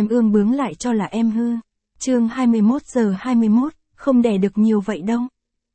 em ương bướng lại cho là em hư. Chương 21:21, không đẻ được nhiều vậy đâu.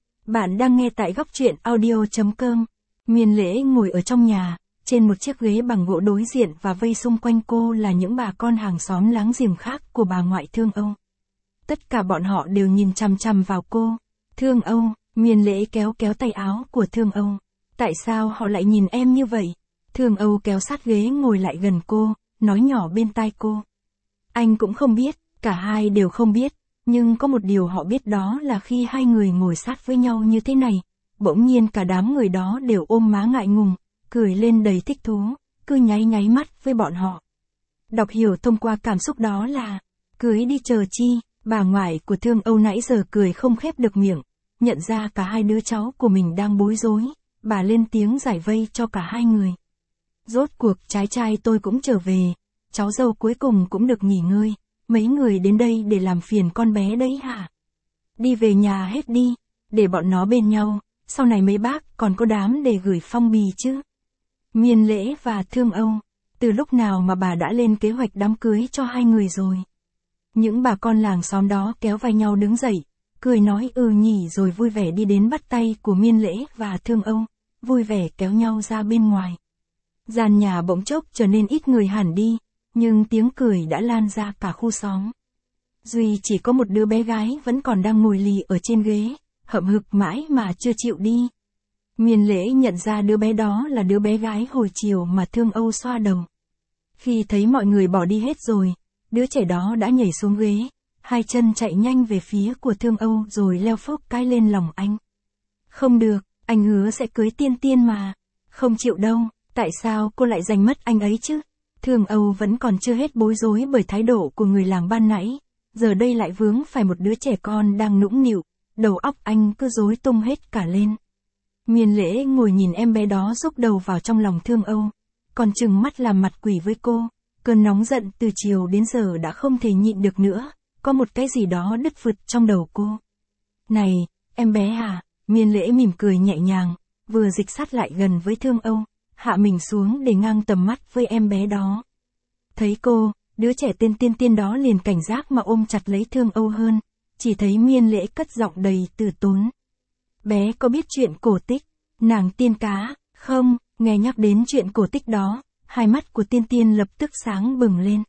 Bạn đang nghe tại góc truyện audio.com. Miên Lễ ngồi ở trong nhà, trên một chiếc ghế bằng gỗ đối diện và vây xung quanh cô là những bà con hàng xóm láng giềng khác của bà ngoại Thương Âu. Tất cả bọn họ đều nhìn chằm chằm vào cô. Thương Âu, Miên Lễ kéo tay áo của Thương Âu. Tại sao họ lại nhìn em như vậy? Thương Âu kéo sát ghế ngồi lại gần cô, nói nhỏ bên tai cô. Anh cũng không biết, cả hai đều không biết, nhưng có một điều họ biết đó là khi hai người ngồi sát với nhau như thế này, bỗng nhiên cả đám người đó đều ôm má ngại ngùng, cười lên đầy thích thú, cứ nháy mắt với bọn họ. Đọc hiểu thông qua cảm xúc đó là, cưới đi chờ chi, bà ngoại của Thương Âu nãy giờ cười không khép được miệng, nhận ra cả hai đứa cháu của mình đang bối rối, bà lên tiếng giải vây cho cả hai người. Rốt cuộc trái trai tôi cũng trở về, cháu dâu cuối cùng cũng được nghỉ ngơi, mấy người đến đây để làm phiền con bé đấy hả? Đi về nhà hết đi, để bọn nó bên nhau, sau này mấy bác còn có đám để gửi phong bì chứ. Miên Lễ và Thương Âu, từ lúc nào mà bà đã lên kế hoạch đám cưới cho hai người rồi? Những bà con làng xóm đó kéo vai nhau đứng dậy, cười nói nhỉ rồi vui vẻ đi đến bắt tay của Miên Lễ và Thương Âu, vui vẻ kéo nhau ra bên ngoài. Gian nhà bỗng chốc trở nên ít người hẳn đi, nhưng tiếng cười đã lan ra cả khu xóm. Duy chỉ có một đứa bé gái vẫn còn đang ngồi lì ở trên ghế, hậm hực mãi mà chưa chịu đi. Miên Lễ nhận ra đứa bé đó là đứa bé gái hồi chiều mà Thương Âu xoa đầu. Khi thấy mọi người bỏ đi hết rồi, đứa trẻ đó đã nhảy xuống ghế, hai chân chạy nhanh về phía của Thương Âu rồi leo phốc cái lên lòng anh. Không được, anh hứa sẽ cưới Tiên mà. Không chịu đâu, tại sao cô lại giành mất anh ấy chứ? Thương Âu vẫn còn chưa hết bối rối bởi thái độ của người làng ban nãy, giờ đây lại vướng phải một đứa trẻ con đang nũng nịu, đầu óc anh cứ rối tung hết cả lên. Miên Lễ ngồi nhìn em bé đó rúc đầu vào trong lòng Thương Âu, còn trừng mắt làm mặt quỷ với cô, cơn nóng giận từ chiều đến giờ đã không thể nhịn được nữa, có một cái gì đó đứt phụt trong đầu cô. Này, em bé à, Miên Lễ mỉm cười nhẹ nhàng, vừa dịch sát lại gần với Thương Âu, hạ mình xuống để ngang tầm mắt với em bé đó. Thấy cô, đứa trẻ tên Tiên đó liền cảnh giác mà ôm chặt lấy Thương Âu hơn, chỉ thấy Miên Lễ cất giọng đầy từ tốn. Bé có biết chuyện cổ tích, nàng tiên cá, không? Nghe nhắc đến chuyện cổ tích đó, hai mắt của Tiên lập tức sáng bừng lên.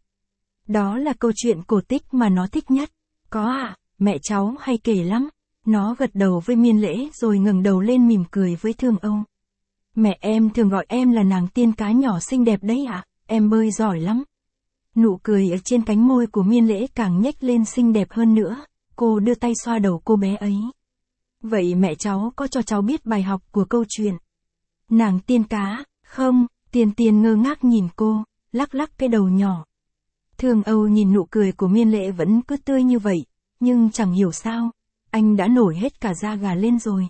Đó là câu chuyện cổ tích mà nó thích nhất. Có ạ, mẹ cháu hay kể lắm. Nó gật đầu với Miên Lễ rồi ngẩng đầu lên mỉm cười với Thương Âu. Mẹ em thường gọi em là nàng tiên cá nhỏ xinh đẹp đấy ạ, em bơi giỏi lắm. Nụ cười ở trên cánh môi của Miên Lễ càng nhếch lên xinh đẹp hơn nữa, cô đưa tay xoa đầu cô bé ấy. Vậy mẹ cháu có cho cháu biết bài học của câu chuyện nàng tiên cá, không? Tiên ngơ ngác nhìn cô, lắc cái đầu nhỏ. Thương Âu nhìn nụ cười của Miên Lễ vẫn cứ tươi như vậy, nhưng chẳng hiểu sao, anh đã nổi hết cả da gà lên rồi.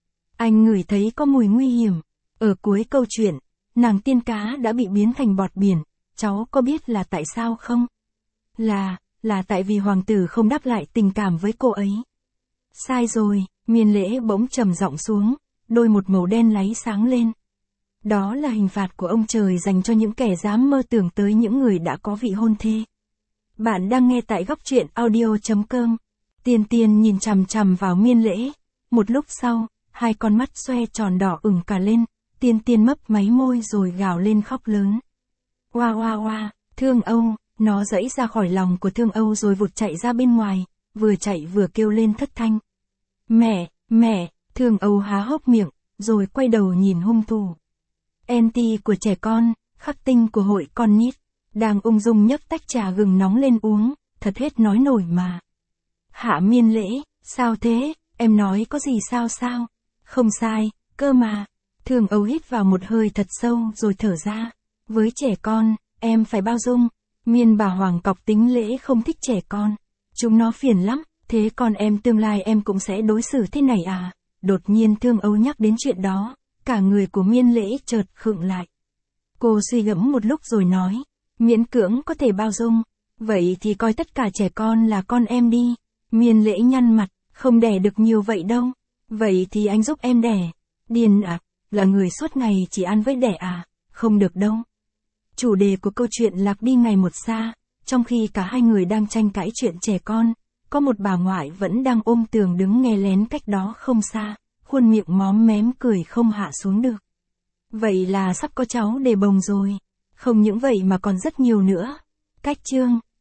Anh ngửi thấy có mùi nguy hiểm. Ở cuối câu chuyện, nàng tiên cá đã bị biến thành bọt biển, cháu có biết là tại sao không? Là tại vì hoàng tử không đáp lại tình cảm với cô ấy. Sai rồi, Miên Lễ bỗng trầm giọng xuống, đôi một màu đen láy sáng lên. Đó là hình phạt của ông trời dành cho những kẻ dám mơ tưởng tới những người đã có vị hôn thê. Bạn đang nghe tại góc truyện audio.com. Tiên nhìn chằm chằm vào Miên Lễ. Một lúc sau, hai con mắt xoe tròn đỏ ửng cả lên. Tiên mấp máy môi rồi gào lên khóc lớn. Oa, Thương Âu, nó giãy ra khỏi lòng của Thương Âu rồi vụt chạy ra bên ngoài, vừa chạy vừa kêu lên thất thanh. Mẹ, Thương Âu há hốc miệng, rồi quay đầu nhìn hung thủ. Enti của trẻ con, khắc tinh của hội con nít, đang ung dung nhấc tách trà gừng nóng lên uống, thật hết nói nổi mà. Hạ Miên Lễ, sao thế, em nói có gì sao? Không sai, cơ mà. Thương Âu hít vào một hơi thật sâu rồi thở ra. Với trẻ con, em phải bao dung. Miên bà Hoàng cọc tính Lễ không thích trẻ con. Chúng nó phiền lắm, thế còn em tương lai em cũng sẽ đối xử thế này à? Đột nhiên Thương Âu nhắc đến chuyện đó, cả người của Miên Lễ chợt khựng lại. Cô suy gẫm một lúc rồi nói, miễn cưỡng có thể bao dung, vậy thì coi tất cả trẻ con là con em đi. Miên Lễ nhăn mặt, không đẻ được nhiều vậy đâu. Vậy thì anh giúp em đẻ. Điên à, là người suốt ngày chỉ ăn với đẻ à, không được đâu. Chủ đề của câu chuyện lạc đi ngày một xa, Trong khi cả hai người đang tranh cãi chuyện trẻ con, có một bà ngoại vẫn đang ôm tường đứng nghe lén cách đó không xa, khuôn miệng móm mém cười không hạ xuống được. Vậy là sắp có cháu để bồng rồi. Không những vậy mà còn rất nhiều nữa. Cách chương